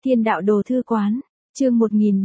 Thiên đạo đồ thư quán, chương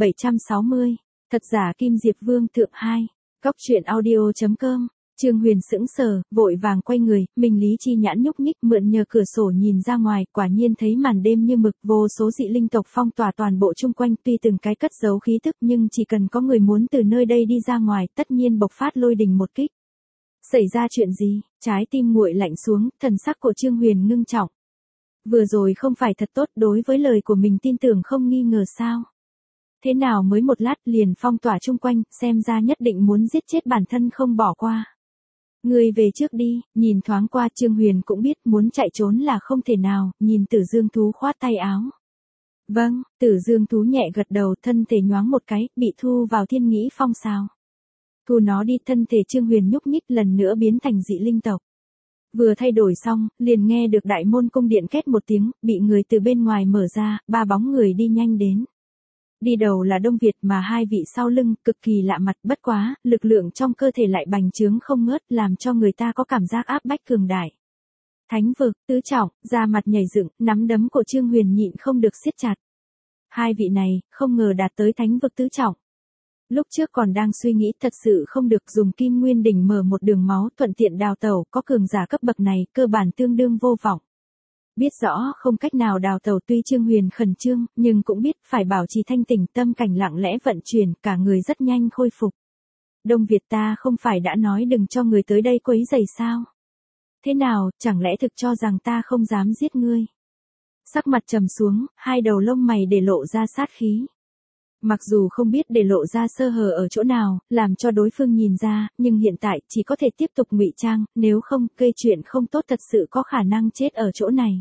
1760, thật giả Kim Diệp Vương thượng 2, góc truyện audio.com, Trương Huyền sững sờ, vội vàng quay người, mình lý chi nhãn nhúc nhích mượn nhờ cửa sổ nhìn ra ngoài, quả nhiên thấy màn đêm như mực, vô số dị linh tộc phong tỏa toàn bộ chung quanh, tuy từng cái cất giấu khí tức nhưng chỉ cần có người muốn từ nơi đây đi ra ngoài, tất nhiên bộc phát lôi đình một kích. Xảy ra chuyện gì? Trái tim nguội lạnh xuống, thần sắc của Trương Huyền ngưng trọng. Vừa rồi không phải thật tốt, đối với lời của mình tin tưởng không nghi ngờ sao? Thế nào mới một lát liền phong tỏa chung quanh, xem ra nhất định muốn giết chết bản thân không bỏ qua. Ngươi về trước đi, nhìn thoáng qua Trương Huyền cũng biết muốn chạy trốn là không thể nào, nhìn Tử Dương thú khoát tay áo. Vâng, Tử Dương thú nhẹ gật đầu, thân thể nhoáng một cái, bị thu vào thiên nghĩ phong sao. Thu nó đi, thân thể Trương Huyền nhúc nhích lần nữa biến thành dị linh tộc. Vừa thay đổi xong, liền nghe được đại môn cung điện két một tiếng, bị người từ bên ngoài mở ra, ba bóng người đi nhanh đến. Đi đầu là Đông Việt mà hai vị sau lưng, cực kỳ lạ mặt, bất quá, lực lượng trong cơ thể lại bành trướng không ngớt, làm cho người ta có cảm giác áp bách cường đại. Thánh vực, tứ trọng, da mặt nhảy dựng, nắm đấm của Trương Huyền nhịn không được siết chặt. Hai vị này, không ngờ đạt tới thánh vực tứ trọng. Lúc trước còn đang suy nghĩ thật sự không được dùng Kim Nguyên Đỉnh mở một đường máu thuận tiện đào tẩu, có cường giả cấp bậc này, cơ bản tương đương vô vọng. Biết rõ không cách nào đào tẩu, tuy Trương Huyền khẩn trương, nhưng cũng biết phải bảo trì thanh tỉnh, tâm cảnh lặng lẽ vận chuyển, cả người rất nhanh khôi phục. Đông Việt, ta không phải đã nói đừng cho người tới đây quấy rầy sao? Thế nào, chẳng lẽ thực cho rằng ta không dám giết ngươi? Sắc mặt trầm xuống, hai đầu lông mày để lộ ra sát khí. Mặc dù không biết để lộ ra sơ hở ở chỗ nào, làm cho đối phương nhìn ra, nhưng hiện tại chỉ có thể tiếp tục ngụy trang, nếu không, gây chuyện không tốt thật sự có khả năng chết ở chỗ này.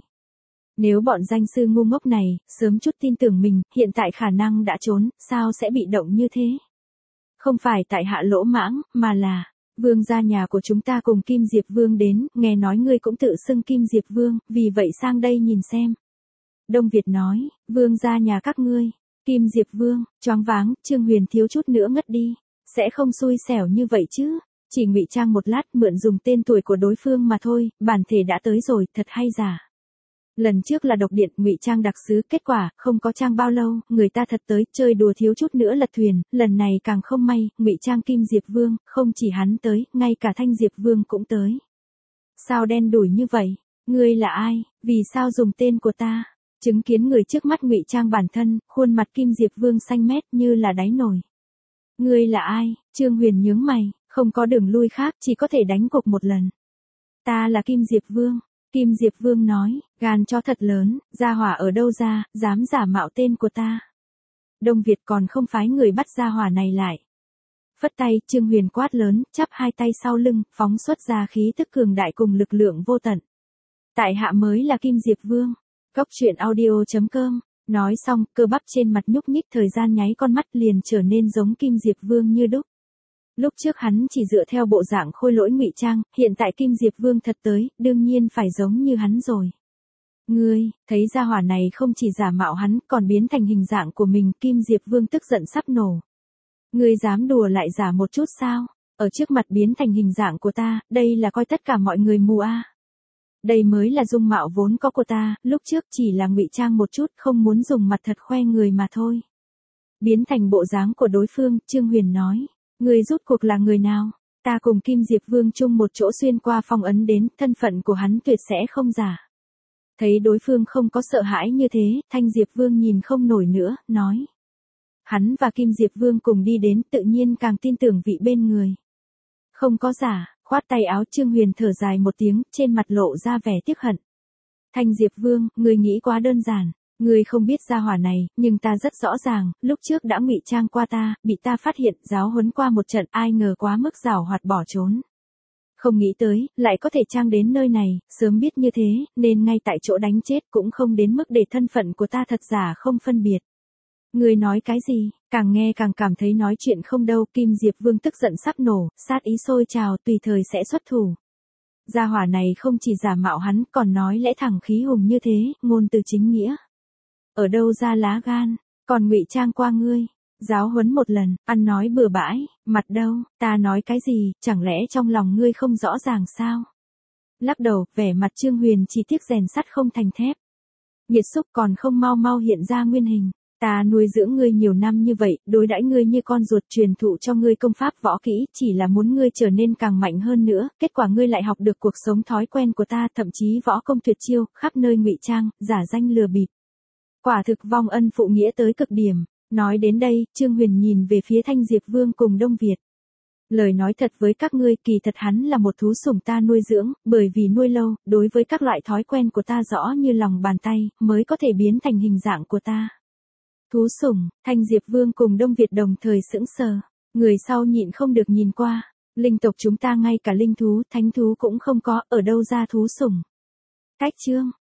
Nếu bọn danh sư ngu ngốc này, sớm chút tin tưởng mình, hiện tại khả năng đã trốn, sao sẽ bị động như thế? Không phải tại hạ lỗ mãng, mà là, vương gia nhà của chúng ta cùng Kim Diệp Vương đến, nghe nói ngươi cũng tự xưng Kim Diệp Vương, vì vậy sang đây nhìn xem. Đông Việt nói, vương gia nhà các ngươi. Kim Diệp Vương, choáng váng, Trương Huyền thiếu chút nữa ngất đi, sẽ không xui xẻo như vậy chứ, chỉ ngụy trang một lát mượn dùng tên tuổi của đối phương mà thôi, bản thể đã tới rồi, thật hay giả. Lần trước là độc điện ngụy trang đặc sứ, kết quả, không có trang bao lâu, người ta thật tới, chơi đùa thiếu chút nữa lật thuyền, lần này càng không may, ngụy trang Kim Diệp Vương, không chỉ hắn tới, ngay cả Thanh Diệp Vương cũng tới. Sao đen đủi như vậy? Ngươi là ai, vì sao dùng tên của ta? Chứng kiến người trước mắt ngụy trang bản thân, khuôn mặt Kim Diệp Vương xanh mét như là đáy nồi. Ngươi là ai? Trương Huyền nhướng mày, không có đường lui khác, chỉ có thể đánh cuộc một lần. Ta là Kim Diệp Vương. Kim Diệp Vương nói, gan cho thật lớn, gia hỏa ở đâu ra, dám giả mạo tên của ta. Đông Việt còn không phái người bắt gia hỏa này lại. Phất tay, Trương Huyền quát lớn, chắp hai tay sau lưng, phóng xuất ra khí tức cường đại cùng lực lượng vô tận. Tại hạ mới là Kim Diệp Vương. Góc truyện audio.com, nói xong, cơ bắp trên mặt nhúc nhích, thời gian nháy con mắt liền trở nên giống Kim Diệp Vương như đúc. Lúc trước hắn chỉ dựa theo bộ dạng khôi lỗi ngụy trang, hiện tại Kim Diệp Vương thật tới, đương nhiên phải giống như hắn rồi. Ngươi, thấy gia hỏa này không chỉ giả mạo hắn, còn biến thành hình dạng của mình, Kim Diệp Vương tức giận sắp nổ. Ngươi dám đùa lại giả một chút sao? Ở trước mặt biến thành hình dạng của ta, đây là coi tất cả mọi người mù a. Đây mới là dung mạo vốn có của ta, lúc trước chỉ là ngụy trang một chút, không muốn dùng mặt thật khoe người mà thôi. Biến thành bộ dáng của đối phương, Trương Huyền nói, người rút cuộc là người nào? Ta cùng Kim Diệp Vương chung một chỗ xuyên qua phong ấn đến, thân phận của hắn tuyệt sẽ không giả. Thấy đối phương không có sợ hãi như thế, Thanh Diệp Vương nhìn không nổi nữa, nói. Hắn và Kim Diệp Vương cùng đi đến, tự nhiên càng tin tưởng vị bên người. Không có giả. Khoát tay áo, Trương Huyền thở dài một tiếng, trên mặt lộ ra vẻ tiếc hận. Thanh Diệp Vương, ngươi nghĩ quá đơn giản, ngươi không biết gia hỏa này, nhưng ta rất rõ ràng, lúc trước đã ngụy trang qua ta, bị ta phát hiện, giáo huấn qua một trận, ai ngờ quá mức giảo hoạt bỏ trốn. Không nghĩ tới, lại có thể trang đến nơi này, sớm biết như thế, nên ngay tại chỗ đánh chết cũng không đến mức để thân phận của ta thật giả không phân biệt. Ngươi nói cái gì? Càng nghe càng cảm thấy nói chuyện không đâu, Kim Diệp Vương tức giận sắp nổ, sát ý sôi trào, tùy thời sẽ xuất thủ. Gia hỏa này không chỉ giả mạo hắn, còn nói lẽ thẳng khí hùng như thế, ngôn từ chính nghĩa. Ở đâu ra lá gan, còn ngụy trang qua ngươi, giáo huấn một lần, ăn nói bừa bãi, mặt đâu, ta nói cái gì, chẳng lẽ trong lòng ngươi không rõ ràng sao? Lắc đầu, vẻ mặt Trương Huyền chỉ tiếc rèn sắt không thành thép. Nhiệt xúc còn không mau mau hiện ra nguyên hình. Ta nuôi dưỡng ngươi nhiều năm như vậy, đối đãi ngươi như con ruột, truyền thụ cho ngươi công pháp võ kỹ, chỉ là muốn ngươi trở nên càng mạnh hơn nữa, kết quả ngươi lại học được cuộc sống thói quen của ta, thậm chí võ công tuyệt chiêu, khắp nơi ngụy trang, giả danh lừa bịp. Quả thực vong ân phụ nghĩa tới cực điểm. Nói đến đây, Trương Huyền nhìn về phía Thanh Diệp Vương cùng Đông Việt. Lời nói thật với các ngươi, kỳ thật hắn là một thú sủng ta nuôi dưỡng, bởi vì nuôi lâu, đối với các loại thói quen của ta rõ như lòng bàn tay, mới có thể biến thành hình dạng của ta. Thú sủng, Thanh Diệp Vương cùng Đông Việt đồng thời sững sờ. Người sau nhịn không được nhìn qua. Linh tộc chúng ta ngay cả linh thú, thánh thú cũng không có, ở đâu ra thú sủng. Cách chương.